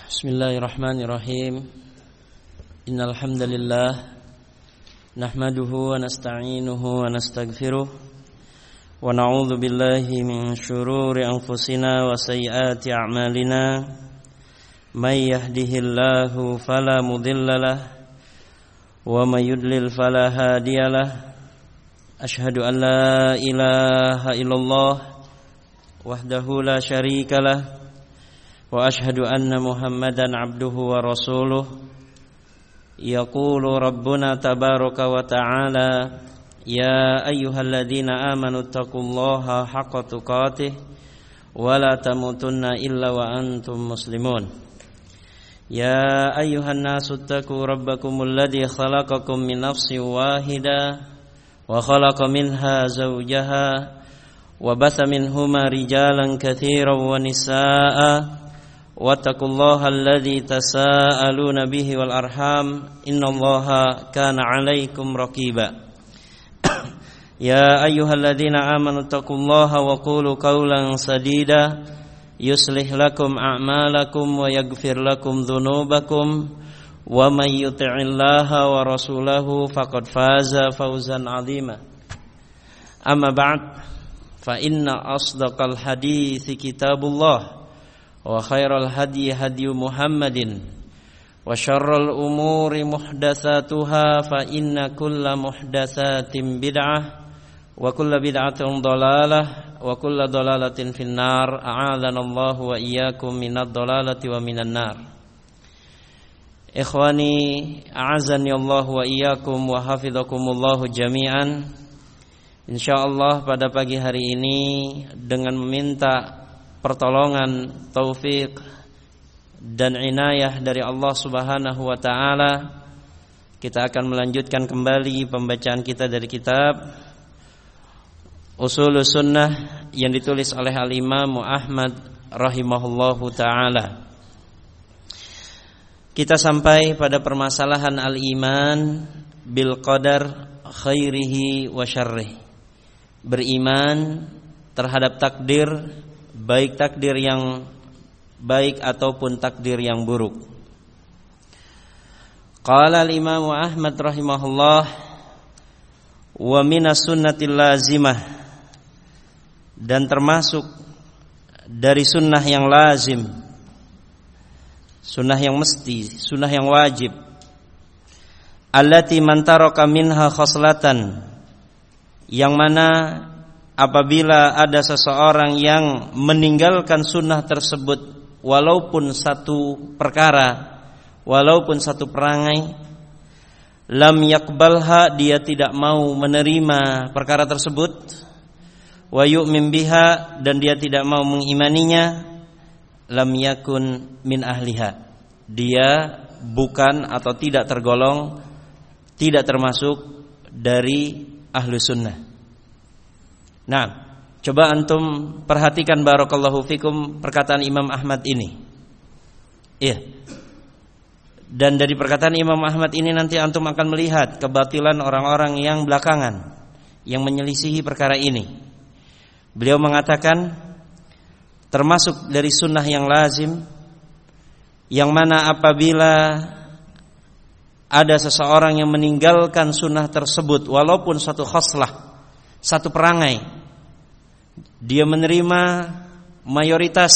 Bismillahirrahmanirrahim. Innal hamdalillah nahmaduhu wa nasta'inuhu wa nastaghfiruh wa na'udzu billahi min shururi anfusina wa sayyiati a'malina. May yahdihillahu fala mudhillalah wa may yudlil fala hadiyalah. Asyhadu an la ilaha illallah wahdahu la syarikalah wa ashhadu anna Muhammadan abduhu wa rasuluh. Yaqulu rabbuna tabaraka wa ta'ala, ya ayyuhalladzina amanu taqullaha haqqa tuqatih wa la tamutunna illa wa antum muslimun. Ya ayyuhan nasu taqu rabbakumul ladzi khalaqakum min nafsin wahidah wa khalaqa minha zawjaha wa batha minhuma rijalan katsiran wa nisaa'a wattaqullaha alladzi tasaaluna bihi wal arham innallaha kana 'alaikum raqiba. Ya ayyuhalladzina amanu taqullaha wa qulu qawlan sadida yuslih lakum a'malakum wa yaghfir lakum dhunubakum wa may yuti'illaha wa rasulahu faqad faza fawzan 'azima. Amma ba'd, fa inna asdaqal hadithi kitabullah wa khairal hadyi hadyu Muhammadin wa syarrul umuri muhdatsatuha fa inna kulla muhdatsatin bid'ah wa kulla bid'atin dhalalah wa kulla dhalalatin finnar. A'adzanallahu wa iyyakum minadh dhalalati wa minan nar. Ikhwani, a'azzani Allah wa iyyakum wa hafizakumullahu jami'an. Insyaallah pada pagi hari ini dengan meminta pertolongan, taufik dan inayah dari Allah Subhanahu wa taala, kita akan melanjutkan kembali pembacaan kita dari kitab Ushulus Sunnah yang ditulis oleh Al-Imam Ahmad rahimahullahu taala. Kita sampai pada permasalahan al-iman bil qadar khairihi wa syarrihi. Beriman terhadap takdir, baik takdir yang baik ataupun takdir yang buruk. Qala al-Imam Ahmad rahimahullah, wa minas sunnatil lazimah, dan termasuk dari sunnah yang lazim, sunnah yang mesti, sunnah yang wajib, allati man taraka minha khoslatan, yang mana apabila ada seseorang yang meninggalkan sunnah tersebut, walaupun satu perkara, walaupun satu perangai, lam yakbalha, dia tidak mau menerima perkara tersebut, wa yu'min biha, dan dia tidak mau mengimaninya, lam yakun min ahliha, dia bukan atau tidak tergolong, tidak termasuk dari ahlu sunnah. Nah, coba antum perhatikan barakallahu fikum perkataan Imam Ahmad ini. Iya. Dan dari perkataan Imam Ahmad ini nanti antum akan melihat kebatilan orang-orang yang belakangan yang menyelisihi perkara ini. Beliau mengatakan termasuk dari sunnah yang lazim, yang mana apabila ada seseorang yang meninggalkan sunnah tersebut, walaupun satu khoslah, satu perangai, dia menerima mayoritas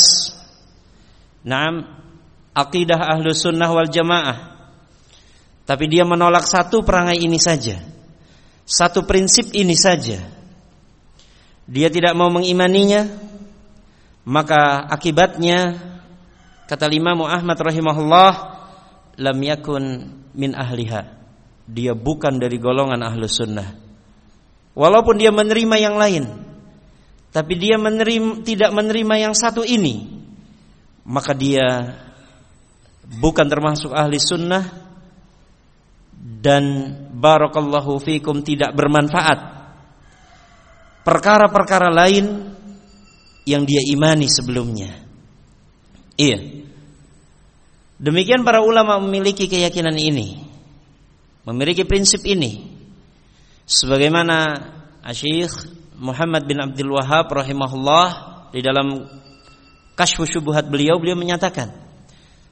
akidah ahlu sunnah wal jamaah, tapi dia menolak satu perangai ini saja, satu prinsip ini saja, dia tidak mau mengimaninya, maka akibatnya kata Imam Ahmad rahimahullah, lam yakun min ahliha, dia bukan dari golongan ahlu sunnah. Walaupun dia menerima yang lain, tapi dia tidak menerima yang satu ini, maka dia bukan termasuk ahli sunnah, dan barakallahu fikum tidak bermanfaat perkara-perkara lain yang dia imani sebelumnya. Iya. Demikian para ulama memiliki keyakinan ini, memiliki prinsip ini. Sebagaimana Syekh Muhammad bin Abdul Wahhab rahimahullah di dalam Kasyfus Syubuhat beliau menyatakan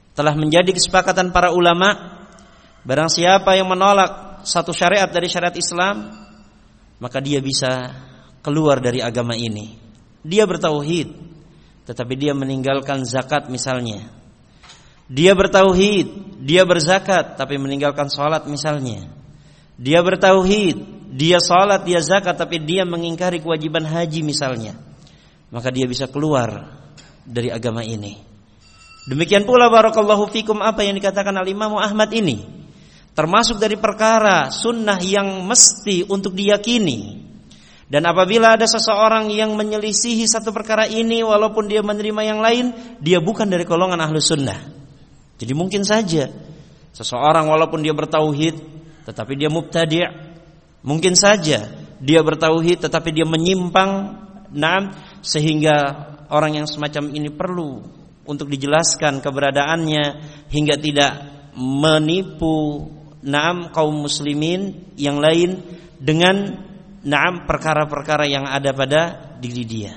telah menjadi kesepakatan para ulama, barang siapa yang menolak satu syariat dari syariat Islam, maka dia bisa keluar dari agama ini. Dia bertauhid, tetapi dia meninggalkan zakat misalnya. Dia bertauhid, dia berzakat, tapi meninggalkan sholat misalnya. Dia bertauhid, dia sholat, dia zakat, tapi dia mengingkari kewajiban haji misalnya. Maka dia bisa keluar dari agama ini. Demikian pula barakallahu fikum apa yang dikatakan al-Imam Ahmad ini, termasuk dari perkara sunnah yang mesti untuk diyakini. Dan apabila ada seseorang yang menyelisihi satu perkara ini, walaupun dia menerima yang lain, dia bukan dari golongan ahlu sunnah. Jadi mungkin saja seseorang walaupun dia bertauhid, tetapi dia mubtadi'. Mungkin saja dia bertauhid tetapi dia menyimpang. Sehingga orang yang semacam ini perlu untuk dijelaskan keberadaannya hingga tidak menipu kaum muslimin yang lain dengan perkara-perkara yang ada pada diri dia.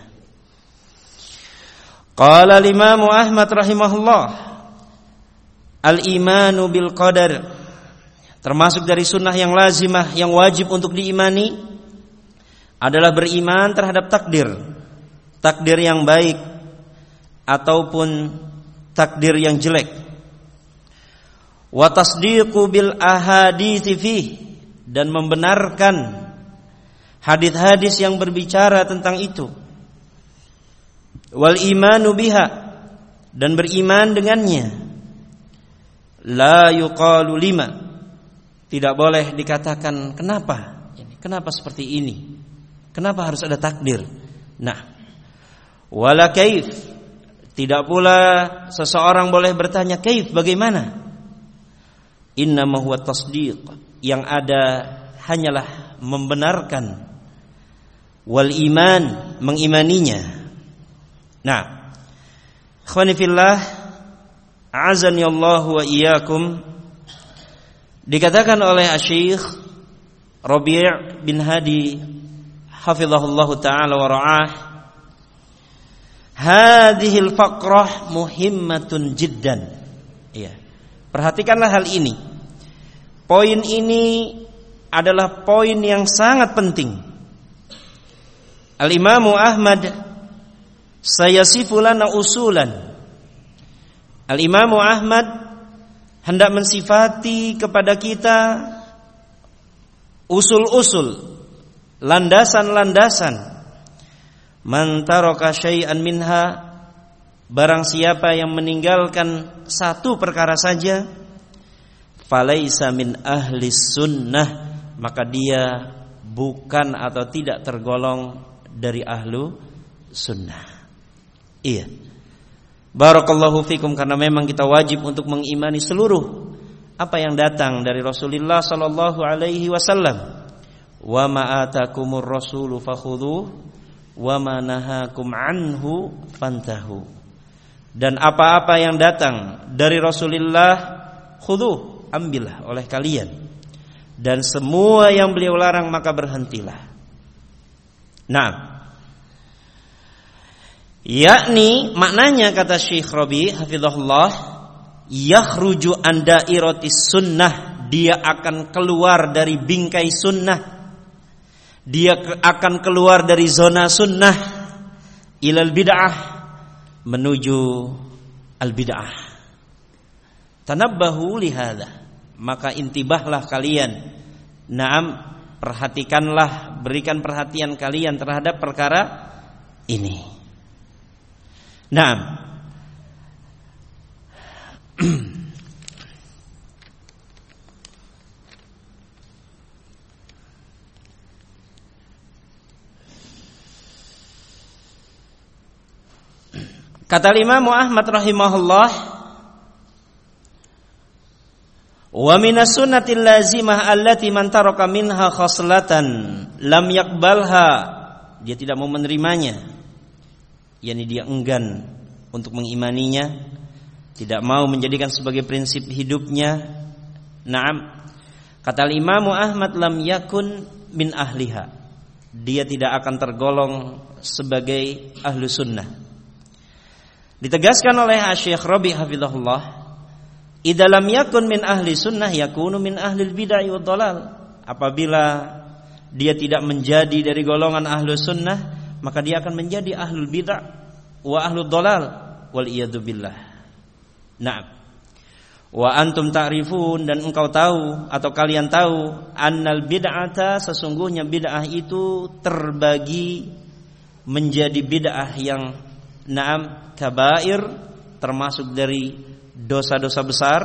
Qala al-Imam Ahmad rahimahullah, al-imanu bil qadar, termasuk dari sunnah yang lazimah yang wajib untuk diimani adalah beriman terhadap takdir. Takdir yang baik ataupun takdir yang jelek. Wa tasdiqu bil ahadits fi, dan membenarkan hadis-hadis yang berbicara tentang itu. Wal imanu biha, dan beriman dengannya. La yuqalu lima, tidak boleh dikatakan kenapa seperti ini, kenapa harus ada takdir. Wala kaif, tidak pula seseorang boleh bertanya kaif, bagaimana. Innama huwa tasdiq, yang ada hanyalah membenarkan. Wal iman, mengimaninya. Ikhwani fillah, a'azani Allah wa iyyakum, dikatakan oleh Syekh Rabi' bin Hadi hafizahullahu taala wa ra'ah, hadhil faqrah muhimmatun jiddan. Perhatikanlah hal ini. Poin ini adalah poin yang sangat penting. Al-Imam Ahmad sayasifu lana usulan. Al-Imam Ahmad hendak mensifati kepada kita usul-usul, landasan-landasan. Man taraka syai'an minha, barang siapa yang meninggalkan satu perkara saja, falaisa min ahli sunnah, maka dia bukan atau tidak tergolong dari ahlu sunnah. Barakallahu fikum, karena memang kita wajib untuk mengimani seluruh apa yang datang dari Rasulullah sallallahu alaihi wasallam. Wa ma atakumur rasulu fakhudhuh wa ma nahakum anhu fantahu. Dan apa-apa yang datang dari Rasulullah, khudhuh, ambillah oleh kalian, dan semua yang beliau larang maka berhentilah. Yakni maknanya, kata Syekh Rabi hafizahullah, yakhruju an dairatis sunnah, dia akan keluar dari bingkai sunnah, dia akan keluar dari zona sunnah, ilal bid'ah, menuju al bid'ah. Tanabbahu lihada, maka intibahlah kalian. Perhatikanlah, berikan perhatian kalian terhadap perkara ini. Kata Imam Ahmad rahimahullah, wa minas sunnatil lazimah allati man taraka minha khaslatan lam yaqbalha, dia tidak mau menerimanya, yakni dia enggan untuk mengimaninya, tidak mau menjadikan sebagai prinsip hidupnya. Kata Imam Ahmad, lam yakun min ahliha, dia tidak akan tergolong sebagai ahlu sunnah. Ditegaskan oleh Syekh Rabi hafizahullah, idza lam yakun min ahli sunnah yakunu min ahli bid'ah wad dhalal. Apabila dia tidak menjadi dari golongan ahlu sunnah, maka dia akan menjadi ahlul bid'ah wa ahlud dhalal wal iyadu billah. Na'am. Wa antum ta'rifun, dan engkau tahu atau kalian tahu, annal bid'ata, sesungguhnya bid'ah itu terbagi menjadi bid'ah yang na'am kabair, termasuk dari dosa-dosa besar.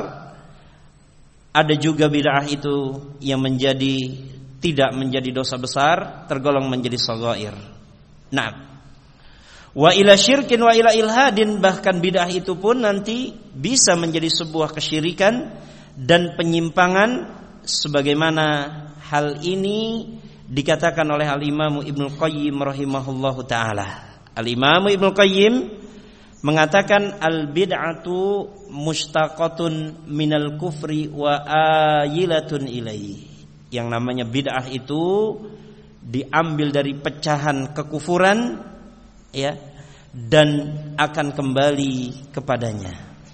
Ada juga bid'ah itu yang menjadi tidak menjadi dosa besar, tergolong menjadi shaghair. Na'am. Wa ila syirkin wa ila ilhadin, bahkan bid'ah itu pun nanti bisa menjadi sebuah kesyirikan dan penyimpangan, sebagaimana hal ini dikatakan oleh Al-Imam Ibnu Qayyim rahimahullahu taala. Al-Imam Ibnu Qayyim mengatakan al-bid'atu mushtaqatun minal kufri wa ayilatun ilaihi. Yang namanya bid'ah itu diambil dari pecahan kekufuran, ya, dan akan kembali kepadanya.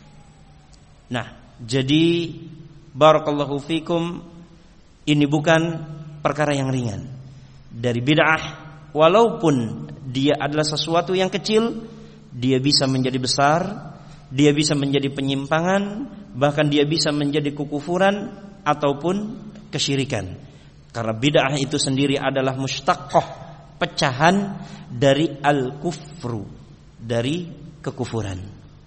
Nah, jadi barakallahu fikum, ini bukan perkara yang ringan. Dari bid'ah, walaupun dia adalah sesuatu yang kecil, dia bisa menjadi besar, dia bisa menjadi penyimpangan, bahkan dia bisa menjadi kekufuran ataupun kesyirikan. Karena bid'ah itu sendiri adalah mustaqqah, pecahan dari al-kufru, dari kekufuran.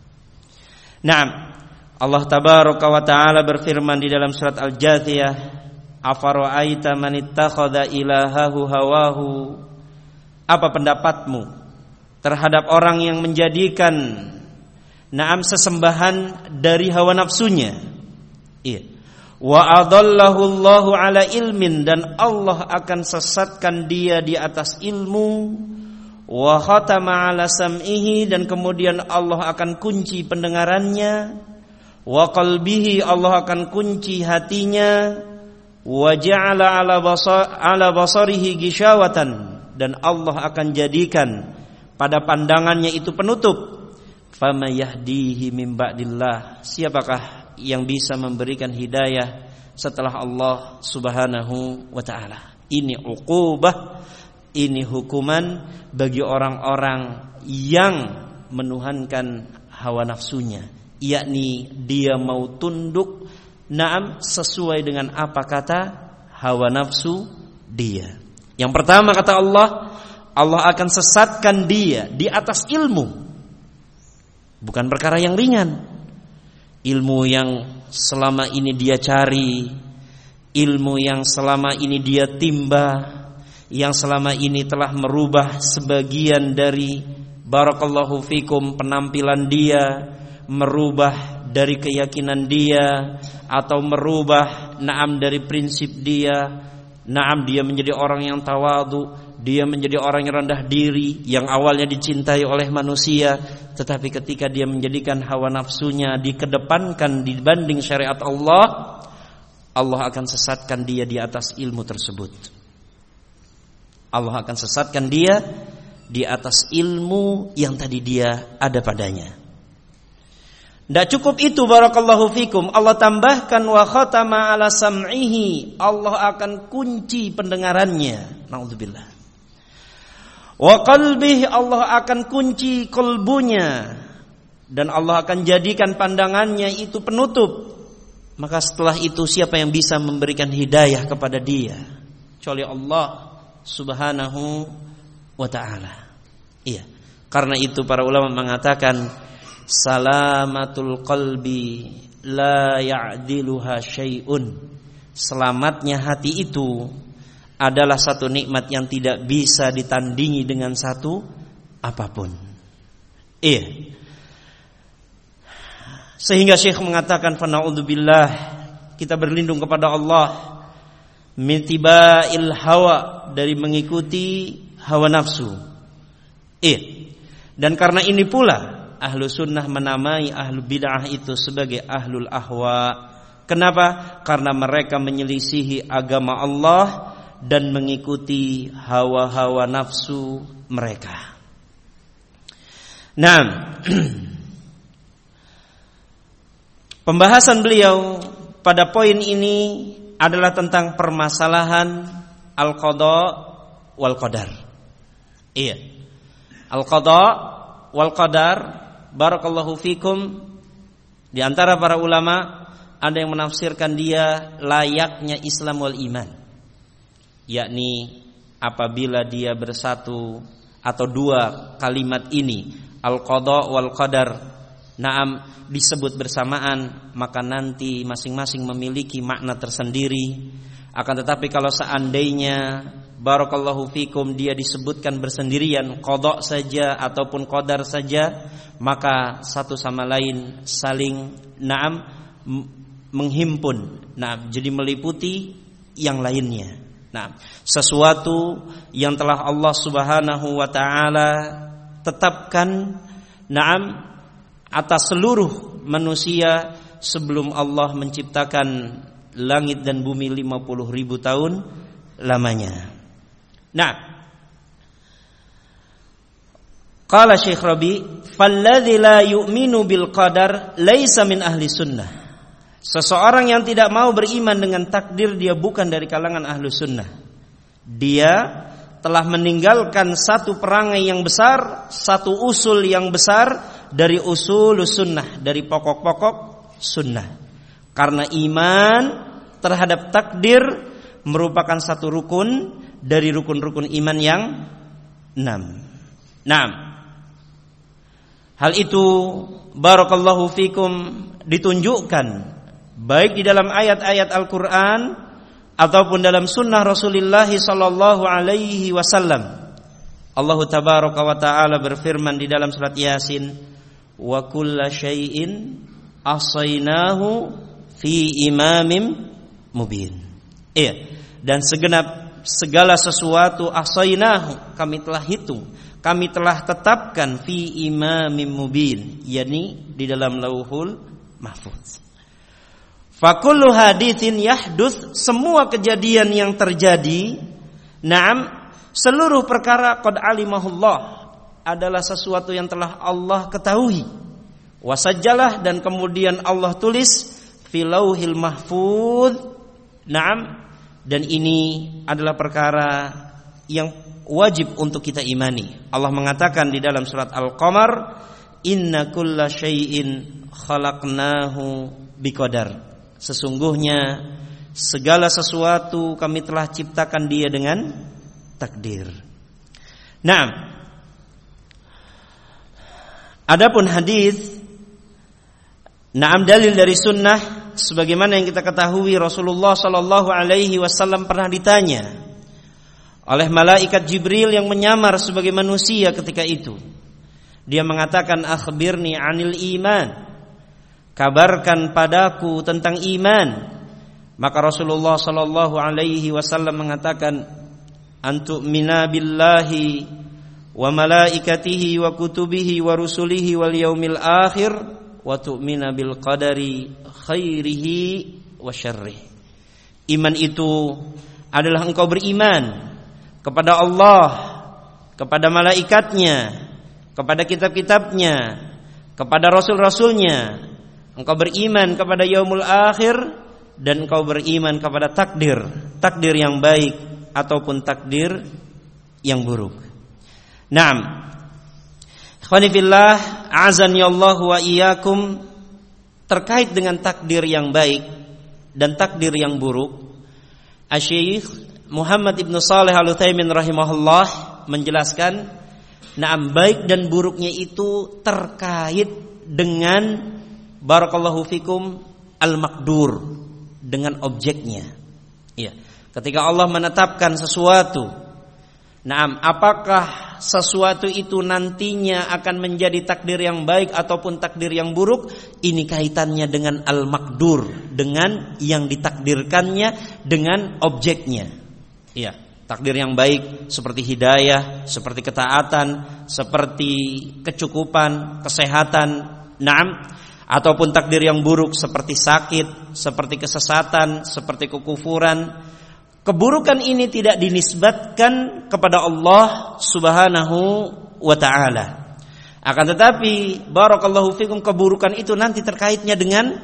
Naam, Allah tabaraka wa taala berfirman di dalam surat Al-Jathiyah, afara'aita man ittakhadha ilahahu hawahu, apa pendapatmu terhadap orang yang menjadikan na'am sesembahan dari hawa nafsunya? Iya. Wa adallahu Allahu ala ilmin, dan Allah akan sesatkan dia di atas ilmu. Wa khatama ala sam'ihi, dan kemudian Allah akan kunci pendengarannya. Wa qalbihi, Allah akan kunci hatinya. Wa ja'ala ala basarihi gishawatan, dan Allah akan jadikan pada pandangannya itu penutup. Fama yahdihi min ba'dillah, siapakah yang bisa memberikan hidayah setelah Allah subhanahu wa ta'ala. Ini uqubah, ini hukuman bagi orang-orang yang menuhankan hawa nafsunya, yakni dia mau tunduk na'am sesuai dengan apa kata hawa nafsu dia. Yang pertama kata Allah, Allah akan sesatkan dia di atas ilmu. Bukan perkara yang ringan. Ilmu yang selama ini dia cari, ilmu yang selama ini dia timba, yang selama ini telah merubah sebagian dari barakallahu fikum penampilan dia, merubah dari keyakinan dia, atau merubah na'am dari prinsip dia. Na'am, dia menjadi orang yang tawadhu, dia menjadi orang yang rendah diri, yang awalnya dicintai oleh manusia, tetapi ketika dia menjadikan hawa nafsunya dikedepankan dibanding syariat Allah, Allah akan sesatkan dia di atas ilmu tersebut. Allah akan sesatkan dia di atas ilmu yang tadi dia ada padanya. Tidak cukup itu, barakallahu fikum, Allah tambahkan wa khatama ala sam'ihi, Allah akan kunci pendengarannya. Naudzubillah. Wa qalbihi, Allah akan kunci kolbunya, dan Allah akan jadikan pandangannya itu penutup. Maka setelah itu siapa yang bisa memberikan hidayah kepada dia kecuali Allah subhanahu wa ta'ala. Iya. Karena itu para ulama mengatakan salamatul qalbi la ya'diluha syai'un. Selamatnya hati itu adalah satu nikmat yang tidak bisa ditandingi dengan satu apapun. Iya. Sehingga Syekh mengatakan fa na'udzubillah, kita berlindung kepada Allah min tibail hawa, dari mengikuti hawa nafsu. Iya. Dan karena ini pula ahlu sunnah menamai ahlu bid'ah itu sebagai ahlul ahwa. Kenapa? Karena mereka menyelisihi agama Allah dan mengikuti hawa-hawa nafsu mereka. Nah, Pembahasan beliau pada poin ini adalah tentang permasalahan al-qada wal qadar. Iya. Al-qada wal qadar, barakallahu fikum, di antara para ulama ada yang menafsirkan dia layaknya Islam wal iman. Yakni apabila dia bersatu atau dua kalimat ini, al-qada wal qadar, naam, disebut bersamaan, maka nanti masing-masing memiliki makna tersendiri. Akan tetapi kalau seandainya barakallahu fikum dia disebutkan bersendirian, qada saja ataupun qadar saja, maka satu sama lain saling naam menghimpun, naam, jadi meliputi yang lainnya. Nah, sesuatu yang telah Allah Subhanahu wa taala tetapkan, naam, atas seluruh manusia sebelum Allah menciptakan langit dan bumi 50.000 tahun lamanya. Nah, qala Syekh Rabi, falladzi la yu'minu bil qadar laisa min ahli sunnah. Seseorang yang tidak mau beriman dengan takdir, dia bukan dari kalangan ahlu sunnah. Dia telah meninggalkan satu perangai yang besar, satu usul yang besar dari usul sunnah, dari pokok-pokok sunnah. Karena iman terhadap takdir merupakan satu rukun dari rukun-rukun iman yang 6. Hal itu barakallahu fikum ditunjukkan baik di dalam ayat-ayat Al-Quran ataupun dalam sunnah Rasulullah sallallahu alaihi wasallam. Allah tabaraka wa taala berfirman di dalam surat Yasin, wa kulla syai'in ahsaynahu fi imamin mubin. Iya, dan segenap segala sesuatu ahsaynahu, kami telah hitung, kami telah tetapkan fi imamin mubin, yakni di dalam lauhul mahfuz. Fakullu hadithin yahduth, semua kejadian yang terjadi, naam, seluruh perkara qad alimahullah, adalah sesuatu yang telah Allah ketahui. Wasajjalah, dan kemudian Allah tulis fil lauhil mahfuz. Naam, dan ini adalah perkara yang wajib untuk kita imani. Allah mengatakan di dalam surat Al-Qamar, inna kulla syai'in khalaqnahu biqadar. Sesungguhnya segala sesuatu kami telah ciptakan dia dengan takdir. Naam. Adapun hadis, naam, dalil dari sunnah, sebagaimana yang kita ketahui Rasulullah sallallahu alaihi wasallam pernah ditanya oleh malaikat Jibril yang menyamar sebagai manusia ketika itu. Dia mengatakan, akhbirni anil iman, kabarkan padaku tentang iman. Maka Rasulullah sallallahu alaihi wasallam mengatakan, antu'mina billahi wa malaikatihi wa kutubihi wa rusulihi wal yaumil akhir wa tu'mina bil qadari khairihi wa syarrih. Iman itu adalah engkau beriman kepada Allah, kepada malaikatnya, kepada kitab-kitabnya, kepada rasul-rasulnya. Engkau beriman kepada yaumul akhir, dan engkau beriman kepada takdir, takdir yang baik ataupun takdir yang buruk. Naam. Ikhwani fillah, a'azani Allah wa iyyakum, terkait dengan takdir yang baik dan takdir yang buruk, Asy-Syaikh Muhammad Ibn Shalih Al-Utsaimin rahimahullah menjelaskan, naam, baik dan buruknya itu terkait dengan barakallahu fikum al-maqdur, dengan objeknya. Ya. Ketika Allah menetapkan sesuatu, naam, apakah sesuatu itu nantinya akan menjadi takdir yang baik ataupun takdir yang buruk, ini kaitannya dengan al-maqdur, dengan yang ditakdirkannya, dengan objeknya. Ya, takdir yang baik seperti hidayah, seperti ketaatan, seperti kecukupan, kesehatan, naam, ataupun takdir yang buruk seperti sakit, seperti kesesatan, seperti kekufuran. Keburukan ini tidak dinisbatkan kepada Allah Subhanahu wa ta'ala. Akan tetapi barakallahu fikum, keburukan itu nanti terkaitnya dengan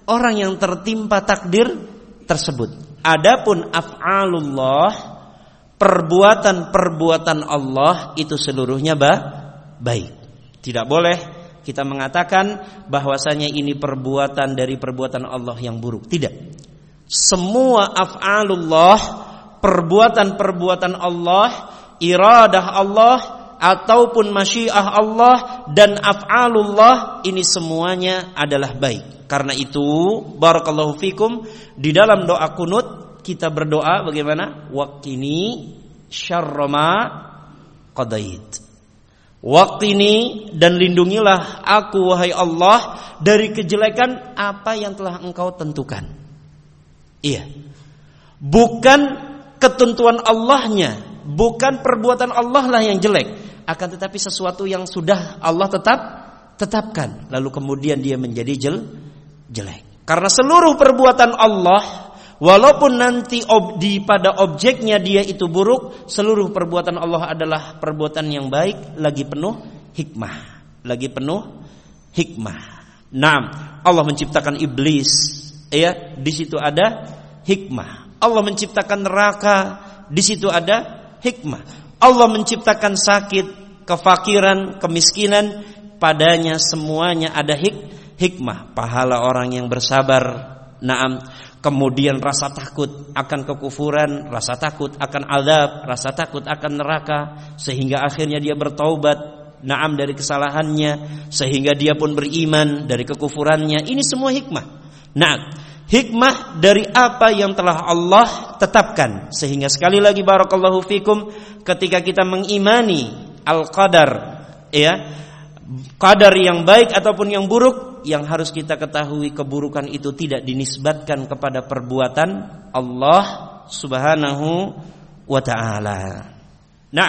orang yang tertimpa takdir tersebut. Adapun af'alullah, perbuatan-perbuatan Allah itu seluruhnya baik. Tidak boleh kita mengatakan bahwasanya ini perbuatan dari perbuatan Allah yang buruk. Tidak. Semua af'alullah, perbuatan-perbuatan Allah, iradah Allah ataupun masyiah Allah dan af'alullah, ini semuanya adalah baik. Karena itu barakallahu fikum, di dalam doa kunut kita berdoa bagaimana? Waqini syarra ma qadait. Waqini, dan lindungilah aku wahai Allah dari kejelekan apa yang telah Engkau tentukan. Iya. Bukan ketentuan Allahnya, bukan perbuatan Allah lah yang jelek, akan tetapi sesuatu yang sudah Allah tetapkan, lalu kemudian dia menjadi jelek. Karena seluruh perbuatan Allah, walaupun nanti pada objeknya dia itu buruk, seluruh perbuatan Allah adalah perbuatan yang baik, lagi penuh hikmah. Naam, Allah menciptakan iblis, ya, di situ ada hikmah. Allah menciptakan neraka, di situ ada hikmah. Allah menciptakan sakit, kefakiran, kemiskinan, padanya semuanya ada hikmah. Pahala orang yang bersabar, naam. Kemudian rasa takut akan kekufuran, rasa takut akan azab, rasa takut akan neraka, sehingga akhirnya dia bertaubat, naam, dari kesalahannya, sehingga dia pun beriman dari kekufurannya. Ini semua hikmah. Nah, hikmah dari apa yang telah Allah tetapkan. Sehingga sekali lagi barakallahu fikum, ketika kita mengimani al-qadar, ya, qadar yang baik ataupun yang buruk, yang harus kita ketahui keburukan itu tidak dinisbatkan kepada perbuatan Allah Subhanahu wa ta'ala. Nah,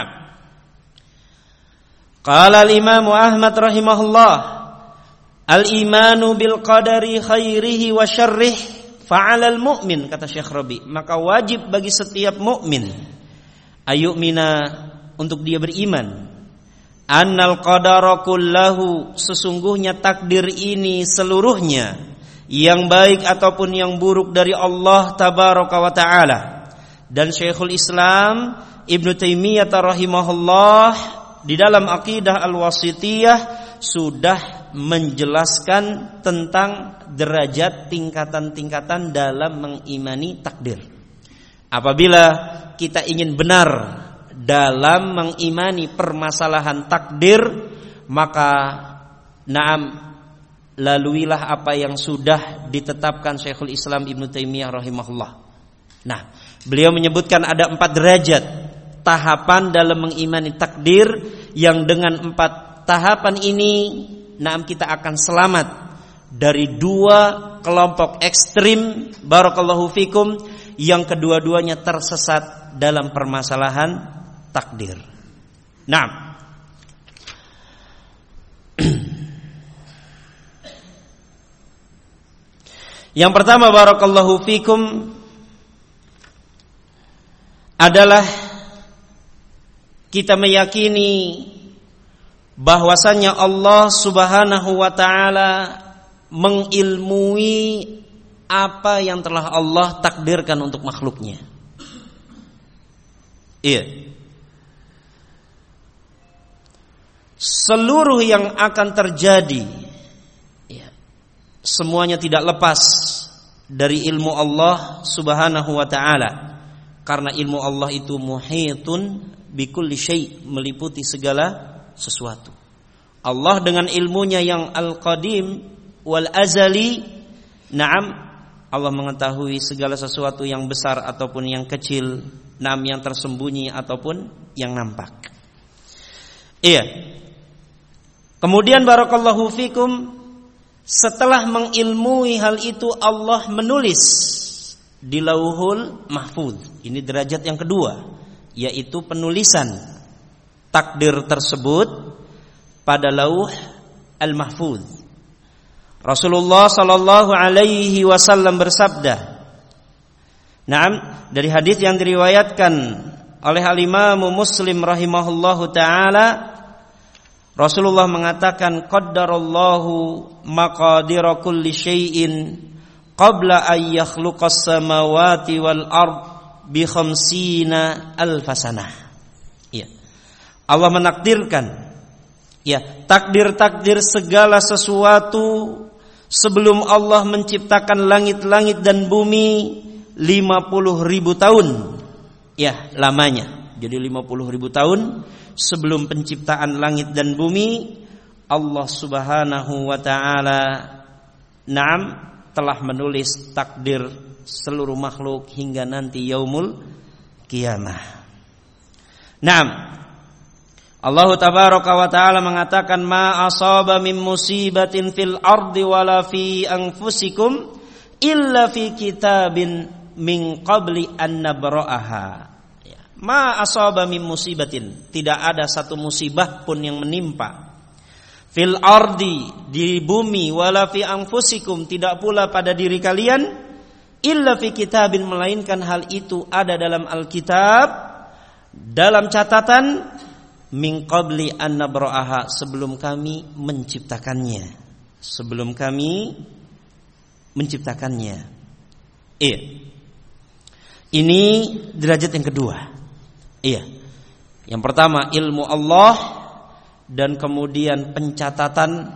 qala al-Imam Ahmad rahimahullah, al-imanu bil qadari khairihi wa syarrih fa'alal mu'min, kata Syekh Rabi, maka wajib bagi setiap mukmin ayu'mina, untuk dia beriman, annal qadara kullahu, sesungguhnya takdir ini seluruhnya, yang baik ataupun yang buruk, dari Allah tabaraka wa ta'ala. Dan Syekhul Islam Ibnu Taimiyah rahimahullah di dalam Aqidah Al-Wasithiyah sudah menjelaskan tentang derajat, tingkatan-tingkatan dalam mengimani takdir. Apabila kita ingin benar dalam mengimani permasalahan takdir, maka naam, laluilah apa yang sudah ditetapkan Syekhul Islam Ibnu Taimiyah rahimahullah. Nah, beliau menyebutkan ada 4 derajat tahapan dalam mengimani takdir, yang dengan 4 tahapan ini, naam, kita akan selamat dari 2 kelompok ekstrim barakallahu fikum, yang kedua-duanya tersesat dalam permasalahan takdir. Nah, yang pertama barakallahu fikum adalah kita meyakini bahwasannya Allah Subhanahu wa ta'ala mengilmui apa yang telah Allah takdirkan untuk makhluknya. Iya. Seluruh yang akan terjadi, ya, semuanya tidak lepas dari ilmu Allah Subhanahu wa ta'ala. Karena ilmu Allah itu muhitun bikulli syai', meliputi segala sesuatu. Allah dengan ilmunya yang al-qadim wal azali, na'am, Allah mengetahui segala sesuatu yang besar ataupun yang kecil, na'am, yang tersembunyi ataupun yang nampak. Iya. Kemudian barakallahu fikum, setelah mengilmui hal itu, Allah menulis di Lauhul Mahfuz. Ini derajat yang kedua, yaitu penulisan takdir tersebut pada Lauh Al-Mahfuz. Rasulullah sallallahu alaihi wasallam bersabda, naam, dari hadis yang diriwayatkan oleh Al-Imam Muslim rahimahullahu taala, Rasulullah mengatakan, qaddarallahu maqadira kulli syai'in qabla ay yakhluqas samawati wal ard bi 50 alfasanah. Ya. Allah menakdirkan takdir-takdir segala sesuatu sebelum Allah menciptakan langit-langit dan bumi 50.000 tahun. Ya, lamanya. Jadi 50.000 tahun sebelum penciptaan langit dan bumi, Allah Subhanahu wa taala telah menulis takdir seluruh makhluk hingga nanti yaumul qiyamah. Allah tabaraka wa taala mengatakan ma asaba min musibatin fil ardi wala fi anfusikum illa fi kitabin min qabli an nabra'aha. Ma asaba min musibatin, tidak ada satu musibah pun yang menimpa fil ardi, di bumi, wala fi anfusikum, tidak pula pada diri kalian, illa fi kitabin, melainkan hal itu ada dalam Alkitab, dalam catatan min qabli an nabra'aha, sebelum kami menciptakannya. Iya. Ini derajat yang kedua. Iya. Yang pertama ilmu Allah, dan kemudian pencatatan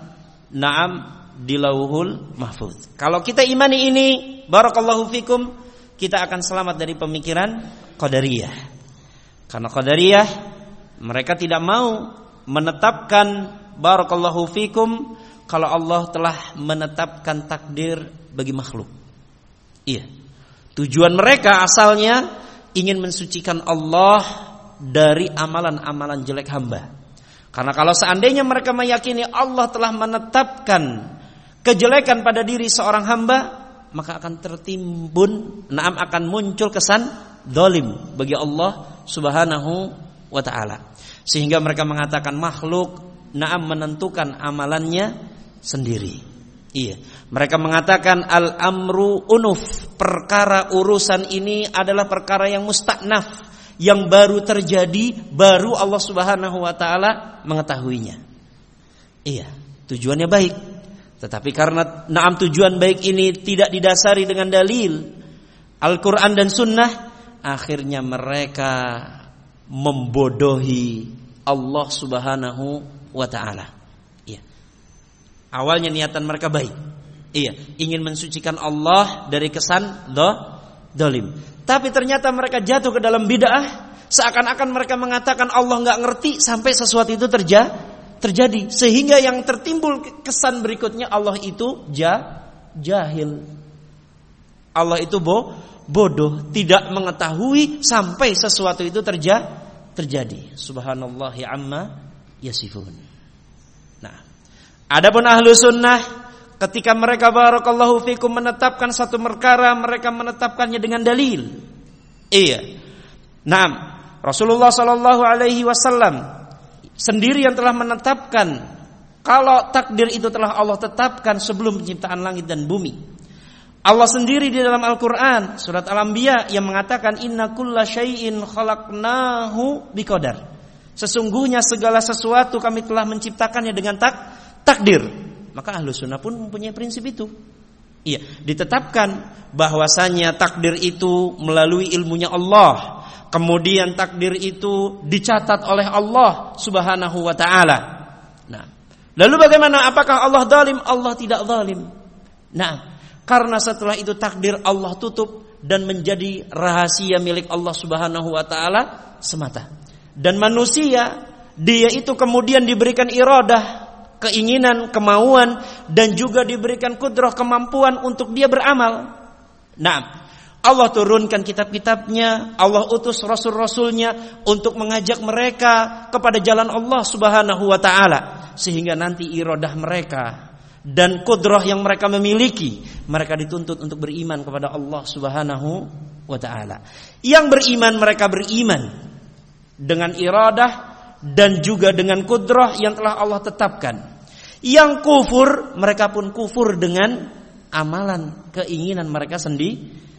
di Lauhul Mahfuz. Kalau kita imani ini, barakallahu fikum, kita akan selamat dari pemikiran Qadariyah. Karena Qadariyah mereka tidak mau menetapkan, barakallahu fikum, kalau Allah telah menetapkan takdir bagi makhluk. Iya. Tujuan mereka asalnya ingin mensucikan Allah dari amalan-amalan jelek hamba. Karena kalau seandainya mereka meyakini Allah telah menetapkan kejelekan pada diri seorang hamba, maka akan tertimbun, akan muncul kesan zalim bagi Allah Subhanahu wa taala. Sehingga mereka mengatakan makhluk menentukan amalannya sendiri. Iya. Mereka mengatakan al-amru unuf, perkara urusan ini adalah perkara yang mustaknaf, yang baru terjadi, baru Allah Subhanahu wa taala mengetahuinya. Iya, tujuannya baik. Tetapi karena tujuan baik ini tidak didasari dengan dalil Al-Qur'an dan Sunnah, akhirnya mereka membodohi Allah Subhanahu wa taala. Iya. Awalnya niatan mereka baik. Iya, ingin mensucikan Allah dari kesan zalim. Tapi ternyata mereka jatuh ke dalam bid'ah, seakan-akan mereka mengatakan Allah enggak ngerti sampai sesuatu itu terjadi, sehingga yang tertimbul kesan berikutnya Allah itu jahil. Allah itu bodoh, tidak mengetahui sampai sesuatu itu terjadi. Subhanallahi amma yasifun. Nah, adapun ahlu sunnah, ketika mereka barakallahu fikum menetapkan satu perkara, mereka menetapkannya dengan dalil. Iya. Rasulullah sallallahu alaihi wasallam sendiri yang telah menetapkan kalau takdir itu telah Allah tetapkan sebelum penciptaan langit dan bumi. Allah sendiri di dalam Al-Qur'an surat Al-Anbiya yang mengatakan inna kulla syai'in khalaqnahu biqadar. Sesungguhnya segala sesuatu kami telah menciptakannya dengan takdir. Maka ahlu sunnah pun mempunyai prinsip itu. Iya, ditetapkan bahwasanya takdir itu melalui ilmunya Allah. Kemudian takdir itu dicatat oleh Allah Subhanahu wa taala. Nah, lalu bagaimana? Apakah Allah zalim? Allah tidak zalim. Karena setelah itu takdir Allah tutup dan menjadi rahasia milik Allah Subhanahu wa taala semata. Dan manusia, dia itu kemudian diberikan iradah, keinginan, kemauan, dan juga diberikan kudrah, kemampuan untuk dia beramal. Allah turunkan kitab-kitabnya, Allah utus rasul-rasulnya untuk mengajak mereka kepada jalan Allah Subhanahu wa taala, sehingga nanti iradah mereka dan kudrah yang mereka memiliki, mereka dituntut untuk beriman kepada Allah Subhanahu wa taala. Yang beriman, mereka beriman dengan iradah dan juga dengan kudrah yang telah Allah tetapkan. Yang kufur, mereka pun kufur dengan amalan, keinginan mereka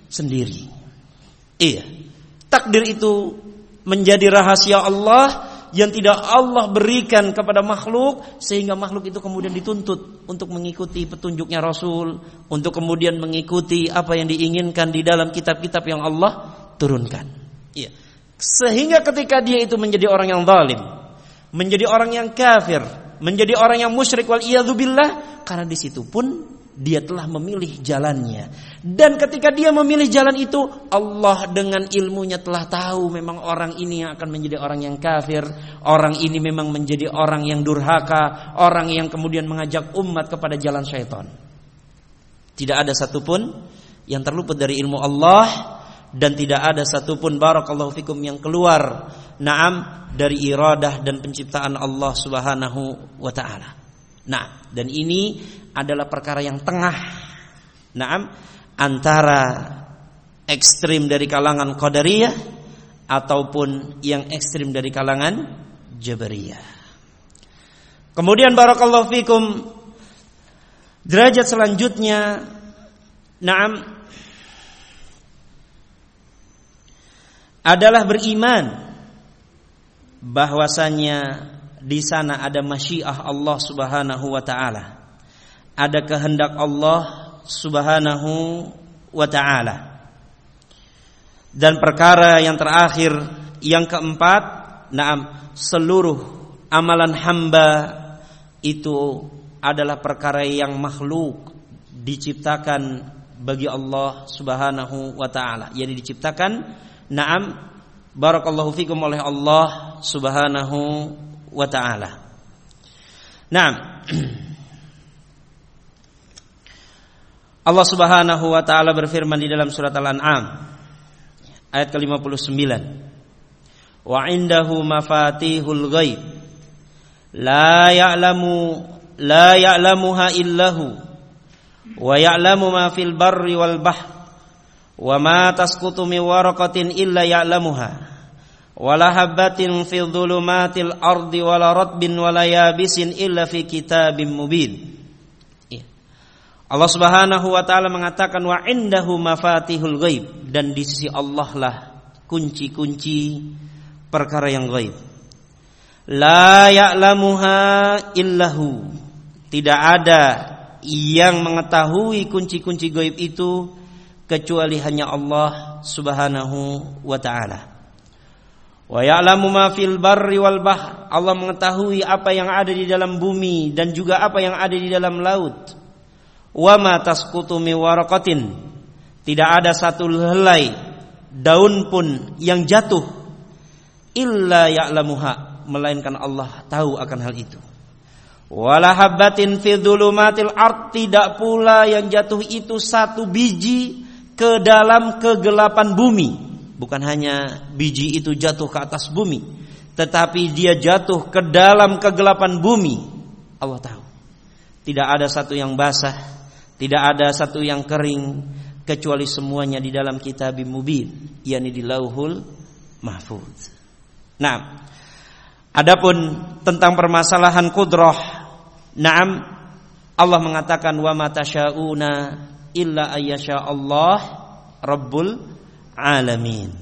sendiri. Iya. Takdir itu menjadi rahasia Allah yang tidak Allah berikan kepada makhluk, sehingga makhluk itu kemudian dituntut untuk mengikuti petunjuknya Rasul, untuk kemudian mengikuti apa yang diinginkan di dalam kitab-kitab yang Allah turunkan. Iya. Sehingga ketika dia itu menjadi orang yang zalim, menjadi orang yang kafir, menjadi orang yang musyrik wal iyadzubillah, karena di situ pun dia telah memilih jalannya. Dan ketika dia memilih jalan itu, Allah dengan ilmunya telah tahu memang orang ini yang akan menjadi orang yang kafir, orang ini memang menjadi orang yang durhaka, orang yang kemudian mengajak umat kepada jalan syaitan. Tidak ada satupun yang terluput dari ilmu Allah, dan tidak ada satupun barakallahu fikum yang keluar dari iradah dan penciptaan Allah Subhanahu wa ta'ala. Nah, dan ini adalah perkara yang tengah, antara ekstrim dari kalangan Qadariyah ataupun yang ekstrim dari kalangan Jabariyah. Kemudian barakallahu fikum, derajat selanjutnya, adalah beriman bahwasanya di sana ada masyiah Allah Subhanahu wa ta'ala, ada kehendak Allah Subhanahu wa ta'ala. Dan perkara yang terakhir, yang keempat, seluruh amalan hamba itu adalah perkara yang makhluk diciptakan bagi Allah Subhanahu wa ta'ala, jadi diciptakan barakallahu fikum oleh Allah Subhanahu wa ta'ala. Allah Subhanahu wa ta'ala berfirman di dalam surat Al-An'am ayat ke-59, wa indahu mafatihul ghaib la ya'lamuha illahu wa ya'lamu ma fil barri wal bahr wa ma tasqutu min waraqatin illa ya'lamuha wala habbatin fi dhulumatil ardi wala ratbin wala yabisin illa fi kitabim mubin. Allah Subhanahu wa ta'ala mengatakan wa indahu mafatihul ghaib, dan di sisi Allah lah kunci-kunci perkara yang ghaib. La ya'lamuha illahu, tidak ada yang mengetahui kunci-kunci ghaib itu kecuali hanya Allah Subhanahu wa ta'ala. Wa ya'lamu ma fil barri wal bahr, Allah mengetahui apa yang ada di dalam bumi dan juga apa yang ada di dalam laut. Wa ma tasqutu min waraqatin, tidak ada satu helai daun pun yang jatuh illa ya'lamuha, melainkan Allah tahu akan hal itu. Wala habbatin fi dhulumatil ard, tidak pula yang jatuh itu satu biji ke dalam kegelapan bumi. Bukan hanya biji itu jatuh ke atas bumi, tetapi dia jatuh ke dalam kegelapan bumi. Allah tahu. Tidak ada satu yang basah, tidak ada satu yang kering, kecuali semuanya di dalam kitabim mubin, yakni di lauhul mahfuz. Nah, adapun tentang permasalahan qudrah, Allah mengatakan wa ma tasyauna illa ayyasha Allah rabbul alamin.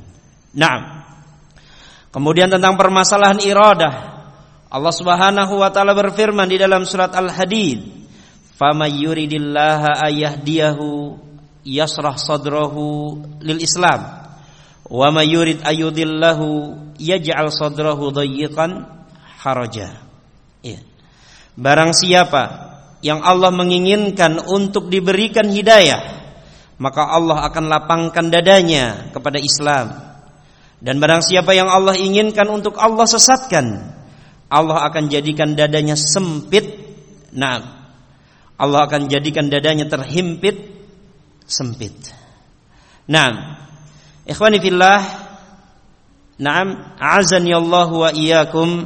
Kemudian tentang permasalahan iradah, Allah Subhanahu wa ta'ala berfirman di dalam surat Al-Hadid, faman yuridillaha ayahdiyahu yasrah sadrahu lil Islam wa may yurid ayudillahu yaj'al sadrahu dayyiqan haraja. Barang siapa yang Allah menginginkan untuk diberikan hidayah, maka Allah akan lapangkan dadanya kepada Islam. Dan barang siapa yang Allah inginkan untuk Allah sesatkan, Allah akan jadikan dadanya sempit. Allah akan jadikan dadanya terhimpit sempit. Ikhwani fillah, a'azani Allah wa iyyakum.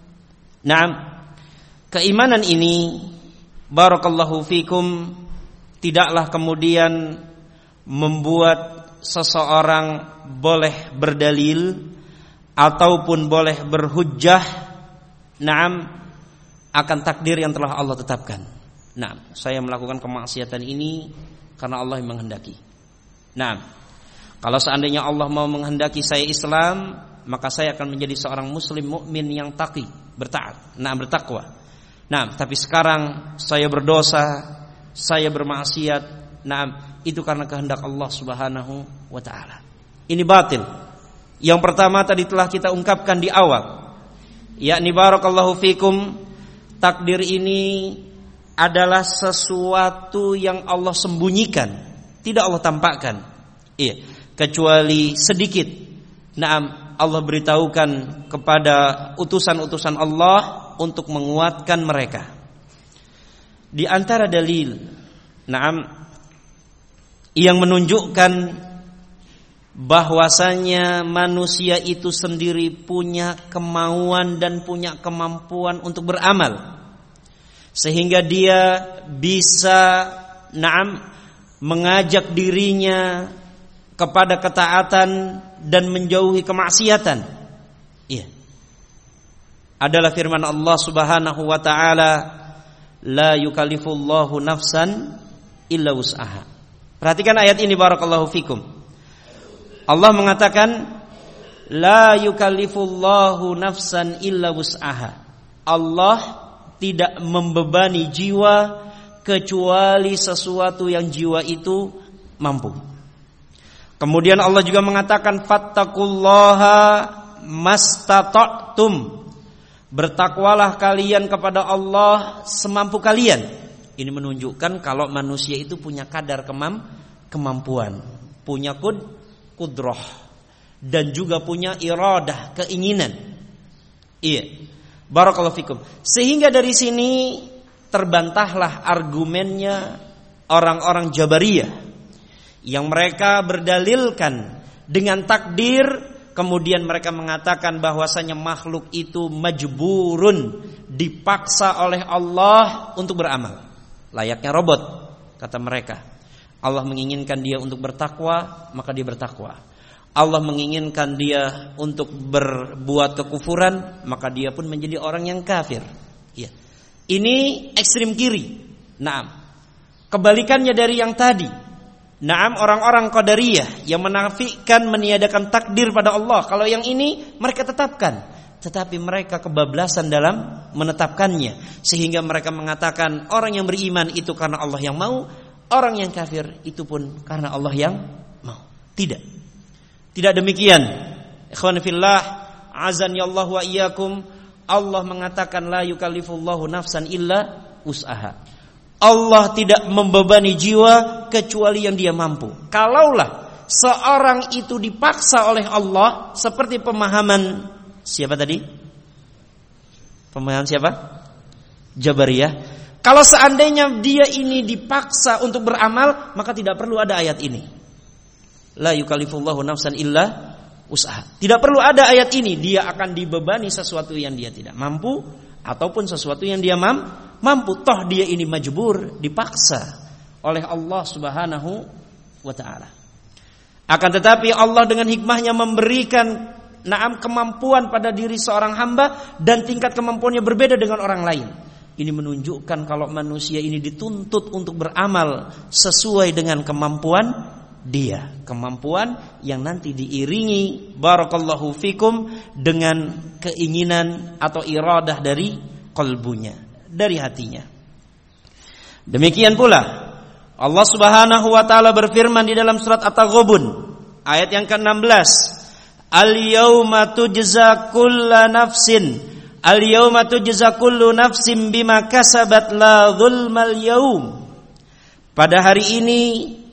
Keimanan ini barakallahu fikum tidaklah kemudian membuat seseorang boleh berdalil ataupun boleh berhujjah akan takdir yang telah Allah tetapkan. Saya melakukan kemaksiatan ini karena Allah yang menghendaki. Kalau seandainya Allah mau menghendaki saya Islam, maka saya akan menjadi seorang muslim mukmin yang taqi, bertaat, bertakwa. Tapi sekarang saya berdosa, saya bermaksiat. Itu karena kehendak Allah Subhanahu wa taala. Ini batil. Yang pertama tadi telah kita ungkapkan di awal, yakni barakallahu fikum, takdir ini adalah sesuatu yang Allah sembunyikan, tidak Allah tampakkan. Kecuali sedikit. Allah beritahukan kepada utusan-utusan Allah untuk menguatkan mereka. Di antara dalil yang menunjukkan bahwasanya manusia itu sendiri punya kemauan dan punya kemampuan untuk beramal, sehingga dia bisa mengajak dirinya kepada ketaatan dan menjauhi kemaksiatan. Adalah firman Allah Subhanahu wa taala, la yukallifullahu nafsan illa wus'aha. Perhatikan ayat ini barakallahu fikum. Allah mengatakan la yukallifullahu nafsan illa wus'aha. Allah tidak membebani jiwa kecuali sesuatu yang jiwa itu mampu. Kemudian Allah juga mengatakan fattaqullaha mastata'tum. Bertakwalah kalian kepada Allah semampu kalian. Ini menunjukkan kalau manusia itu punya kadar kemampuan, punya kudrah, dan juga punya iradah, keinginan. Barakallahu fikum. Sehingga dari sini terbantahlah argumennya orang-orang Jabariyah yang mereka berdalilkan dengan takdir. Kemudian mereka mengatakan bahwasanya makhluk itu majburun, dipaksa oleh Allah untuk beramal. Layaknya robot, kata mereka. Allah menginginkan dia untuk bertakwa, maka dia bertakwa. Allah menginginkan dia untuk berbuat kekufuran, maka dia pun menjadi orang yang kafir. Ini ekstrim kiri. Kebalikannya dari yang tadi. Orang-orang Qadariyah yang menafikan, meniadakan takdir pada Allah. Kalau yang ini mereka tetapkan, tetapi mereka kebablasan dalam menetapkannya, sehingga mereka mengatakan orang yang beriman itu karena Allah yang mau, orang yang kafir itu pun karena Allah yang mau. Tidak demikian. Ikhwan fillah, azanillahu wa iyyakum. Allah mengatakan la yukallifullahu nafsan illa wus'aha. Allah tidak membebani jiwa kecuali yang dia mampu. Kalaulah seorang itu dipaksa oleh Allah, seperti pemahaman siapa tadi? Pemahaman siapa? Jabariyah. Kalau seandainya dia ini dipaksa untuk beramal, maka tidak perlu ada ayat ini. La yukallifullahu nafsan illa wus'aha. Tidak perlu ada ayat ini. Dia akan dibebani sesuatu yang dia tidak mampu, ataupun sesuatu yang dia mampu. Toh dia ini majbur, dipaksa oleh Allah Subhanahu wa ta'ala. Akan tetapi Allah dengan hikmahnya memberikan kemampuan pada diri seorang hamba, dan tingkat kemampuannya berbeda dengan orang lain. Ini menunjukkan kalau manusia ini dituntut untuk beramal sesuai dengan kemampuan dia, kemampuan yang nanti diiringi barakallahu fikum dengan keinginan atau iradah dari qalbunya, dari hatinya. Demikian pula Allah Subhanahu wa taala berfirman di dalam surat At-Taghabun ayat yang ke-16, al-yauma tujza kullu nafsin bima kasabat la dzulmal yaum. Pada hari ini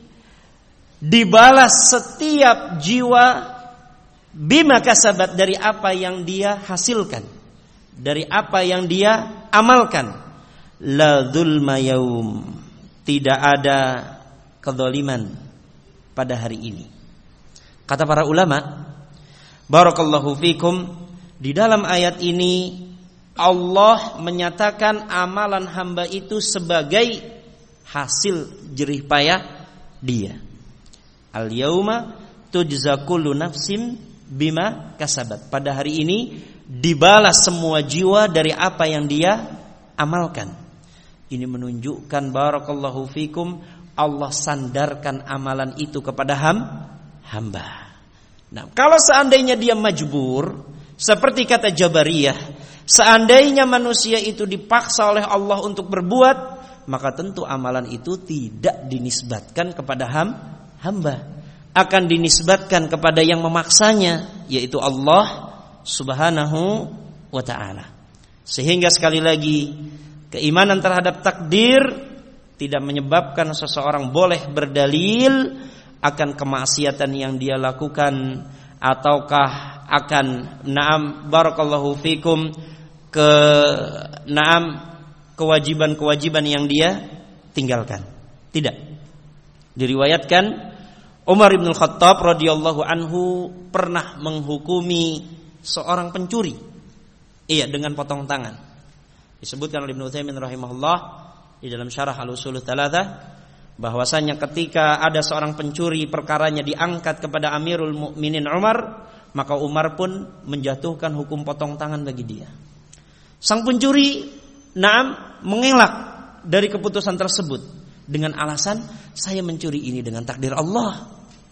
dibalas setiap jiwa bima kasabat, dari apa yang dia hasilkan, dari apa yang dia amalkan. La dzulma yaum, tidak ada kezaliman pada hari ini. Kata para ulama barakallahu fikum, di dalam ayat ini Allah menyatakan amalan hamba itu sebagai hasil jerih payah dia. Al-yauma tujza kullu nafsin bima kasabat. Pada hari ini dibalas semua jiwa dari apa yang dia amalkan. Ini menunjukkan barakallahu fikum, Allah sandarkan amalan itu kepada hamba. Nah, kalau seandainya dia majbur, seperti kata Jabariyah, seandainya manusia itu dipaksa oleh Allah untuk berbuat, maka tentu amalan itu tidak dinisbatkan kepada hamba, akan dinisbatkan kepada yang memaksanya, yaitu Allah Subhanahu wa ta'ala. Sehingga sekali lagi, keimanan terhadap takdir tidak menyebabkan seseorang boleh berdalil akan kemaksiatan yang dia lakukan, ataukah akan barakallahu fikum kewajiban-kewajiban yang dia tinggalkan. Tidak. Diriwayatkan Umar bin Khattab radhiyallahu anhu pernah menghukumi seorang pencuri, dengan potong tangan. Disebutkan oleh Ibnu Utsaimin rahimahullah di dalam Syarah Al-Ushul Tsalatsah bahwasanya ketika ada seorang pencuri, perkaranya diangkat kepada Amirul Mukminin Umar, maka Umar pun menjatuhkan hukum potong tangan bagi dia. Sang pencuri mengelak dari keputusan tersebut dengan alasan, saya mencuri ini dengan takdir Allah.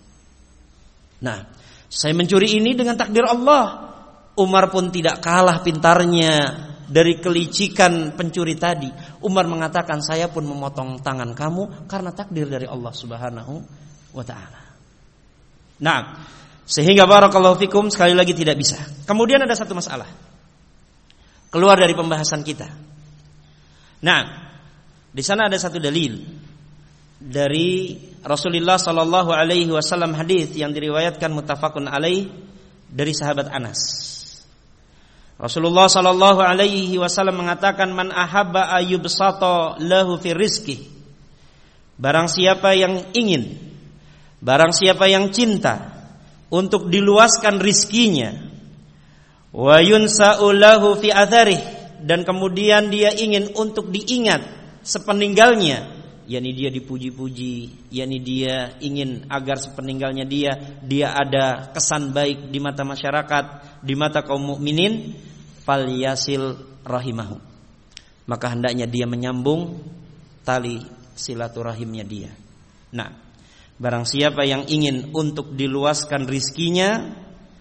Nah, saya mencuri ini dengan takdir Allah. Umar pun tidak kalah pintarnya dari kelicikan pencuri tadi. Umar mengatakan, saya pun memotong tangan kamu karena takdir dari Allah Subhanahu wa ta'ala. Nah, sehingga barakallahu fikum, sekali lagi tidak bisa. Kemudian ada satu masalah keluar dari pembahasan kita. Nah, di sana ada satu dalil dari Rasulullah sallallahu alaihi wasallam, hadis yang diriwayatkan muttafaqun alaih dari sahabat Anas. Rasulullah sallallahu alaihi wasallam mengatakan, man ahabba ayyubsata lahu fi rizqi. Barang siapa yang ingin, barang siapa yang cinta untuk diluaskan rizkinya, wa yunsa'u lahu fi atharih, dan kemudian dia ingin untuk diingat sepeninggalnya, yakni dia dipuji-puji, yakni dia ingin agar sepeninggalnya dia ada kesan baik di mata masyarakat, di mata kaum mukminin, falyasil rahimahu, maka hendaknya dia menyambung tali silaturahimnya dia. Nah, barang siapa yang ingin untuk diluaskan rizkinya,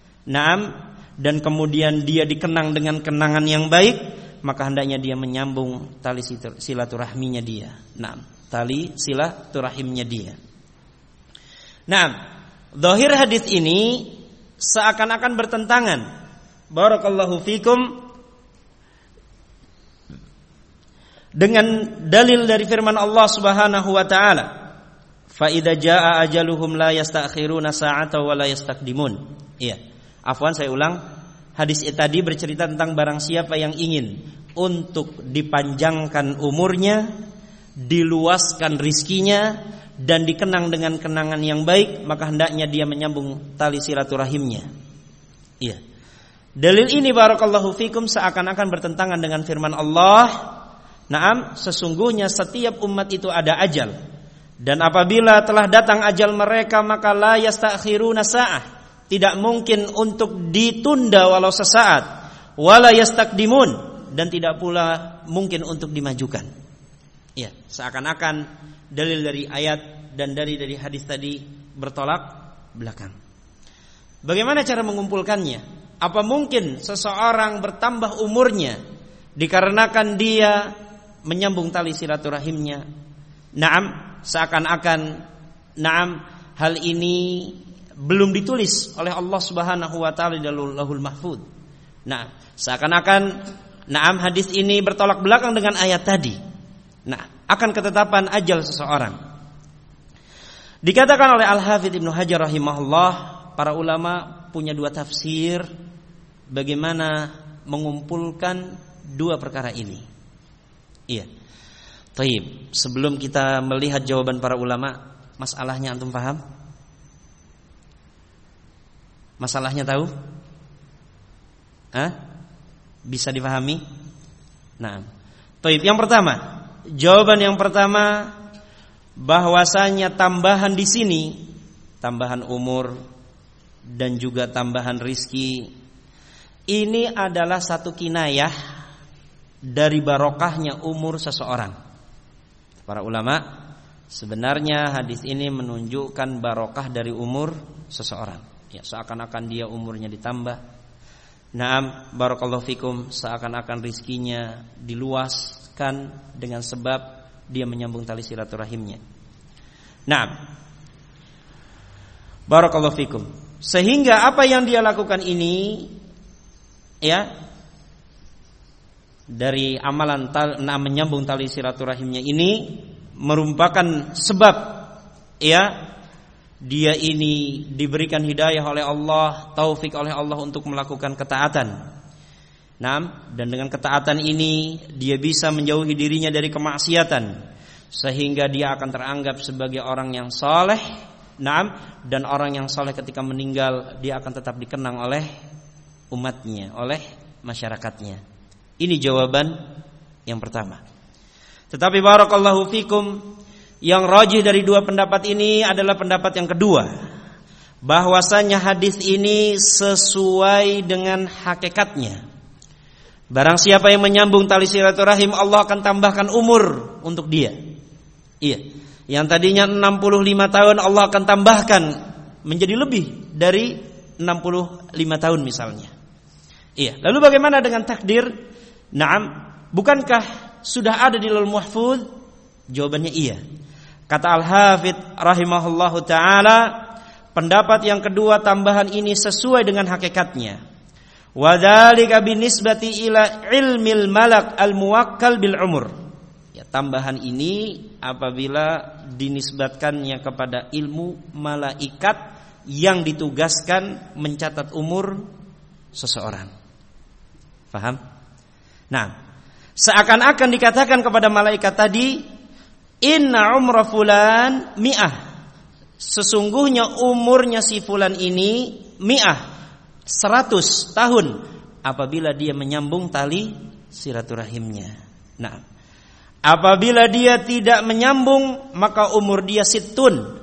dan kemudian dia dikenang dengan kenangan yang baik, maka hendaknya dia menyambung tali silaturahminya dia. Tali silaturahimnya dia. Zahir hadis ini seakan-akan bertentangan, barakallahu fikum, dengan dalil dari firman Allah Subhanahu wa taala, fa idza jaa ajaluhum la yasta'khiruna sa'atan wa la yastaqdimun. Saya ulang. Hadis tadi bercerita tentang barang siapa yang ingin untuk dipanjangkan umurnya, diluaskan rizkinya, dan dikenang dengan kenangan yang baik, maka hendaknya dia menyambung tali silaturahimnya. Dalil ini barakallahu fikum seakan-akan bertentangan dengan firman Allah, sesungguhnya setiap umat itu ada ajal, dan apabila telah datang ajal mereka, maka la yastakhiruna sa'ah, tidak mungkin untuk ditunda walau sesaat, wala yastaqdimun, dan tidak pula mungkin untuk dimajukan. Seakan-akan dalil dari ayat dan dari hadis tadi bertolak belakang. Bagaimana cara mengumpulkannya? Apa mungkin seseorang bertambah umurnya dikarenakan dia menyambung tali silaturahimnya? Seakan-akan hal ini belum ditulis oleh Allah Subhanahu wa taala di Lauhul Mahfuz. Seakan-akan hadis ini bertolak belakang dengan ayat tadi. Akan ketetapan ajal seseorang. Dikatakan oleh Al-Hafidz Ibnu Hajar rahimahullah, para ulama punya dua tafsir bagaimana mengumpulkan dua perkara ini. Taib, sebelum kita melihat jawaban para ulama, masalahnya antum paham? Masalahnya tahu? Bisa dipahami? Taib, yang pertama, jawaban yang pertama, bahwasanya tambahan di sini, tambahan umur dan juga tambahan rizki, ini adalah satu kinayah dari barokahnya umur seseorang. Para ulama, sebenarnya hadis ini menunjukkan barokah dari umur seseorang. Ya, seakan-akan dia umurnya ditambah. Naam, barakallahu fikum, seakan-akan rizkinya diluaskan dengan sebab dia menyambung tali silaturahimnya. Naam, barakallahu fikum. Sehingga apa yang dia lakukan ini, ya, dari amalan menyambung tali silaturahimnya ini merupakan sebab, ya, dia ini diberikan hidayah oleh Allah, taufik oleh Allah untuk melakukan ketaatan. Naam, dan dengan ketaatan ini dia bisa menjauhi dirinya dari kemaksiatan, sehingga dia akan teranggap sebagai orang yang saleh. Naam, dan orang yang saleh ketika meninggal dia akan tetap dikenang oleh umatnya, oleh masyarakatnya. Ini jawaban yang pertama. Tetapi barakallahu fikum, yang rajih dari dua pendapat ini adalah pendapat yang kedua, bahwasanya hadis ini sesuai dengan hakikatnya. Barang siapa yang menyambung tali silaturahim, Allah akan tambahkan umur untuk dia. Iya, yang tadinya 65 tahun Allah akan tambahkan menjadi lebih dari 65 tahun misalnya. Iya, lalu bagaimana dengan takdir? Naam, bukankah sudah ada di Lauhul Mahfuz? Jawabannya iya. Kata Al-Hafidz rahimahullahu ta'ala, pendapat yang kedua, tambahan ini sesuai dengan hakikatnya. Wa dzalika binisbati ila ilmil malak al-muwakkal bil umur. Ya, tambahan ini apabila dinisbatkannya kepada ilmu malaikat yang ditugaskan mencatat umur seseorang. Paham? Nah, seakan-akan dikatakan kepada malaikat tadi, inna umra fulan mi'ah, sesungguhnya umurnya si fulan ini mi'ah, 100 tahun apabila dia menyambung tali silaturahimnya. Nah, apabila dia tidak menyambung, maka umur dia sittun,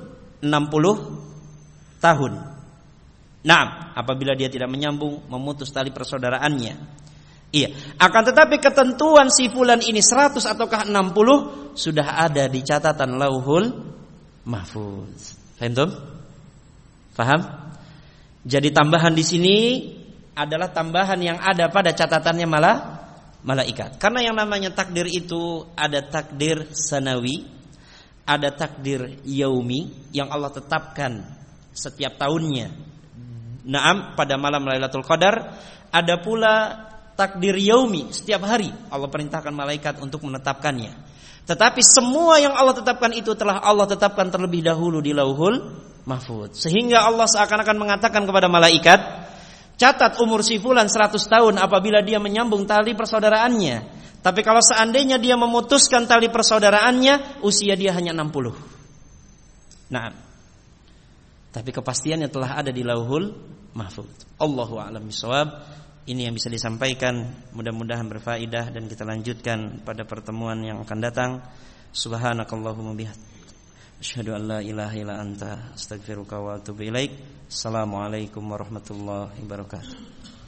60 tahun. Nah, apabila dia tidak menyambung, memutus tali persaudaraan,nya. Iya, akan tetapi ketentuan si fulan ini 100 ataukah 60 sudah ada di catatan Lauhul Mahfuz. Paham? Paham? Jadi tambahan di sini adalah tambahan yang ada pada catatannya malaikat. Karena yang namanya takdir itu ada takdir sanawi, ada takdir yaumi yang Allah tetapkan setiap tahunnya. Naam, pada malam Lailatul Qadar. Ada pula takdir yaumi, setiap hari Allah perintahkan malaikat untuk menetapkannya. Tetapi semua yang Allah tetapkan itu telah Allah tetapkan terlebih dahulu di Lauhul Mahfuz. Sehingga Allah seakan-akan mengatakan kepada malaikat, catat umur si fulan 100 tahun apabila dia menyambung tali persaudaraannya. Tapi kalau seandainya dia memutuskan tali persaudaraannya, usia dia hanya 60. Nah, tapi kepastiannya telah ada di Lauhul Mahfuz. Allahu a'lam bishawab. Ini yang bisa disampaikan, mudah-mudahan berfaedah, dan kita lanjutkan pada pertemuan yang akan datang. Subhanakallahumma bihamdika, asyhadu an la ilaha illa anta, astaghfiruka wa atubu ilaik. Assalamualaikum warahmatullahi wabarakatuh.